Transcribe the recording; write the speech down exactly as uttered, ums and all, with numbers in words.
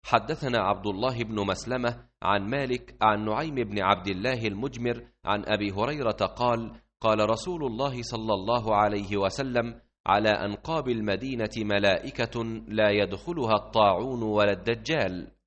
حدثنا عبد الله بن مسلمة عن مالك عن نعيم بن عبد الله المجمر عن أبي هريرة قال: قال رسول الله صلى الله عليه وسلم: على أنقاب المدينة ملائكة لا يدخلها الطاعون ولا الدجال.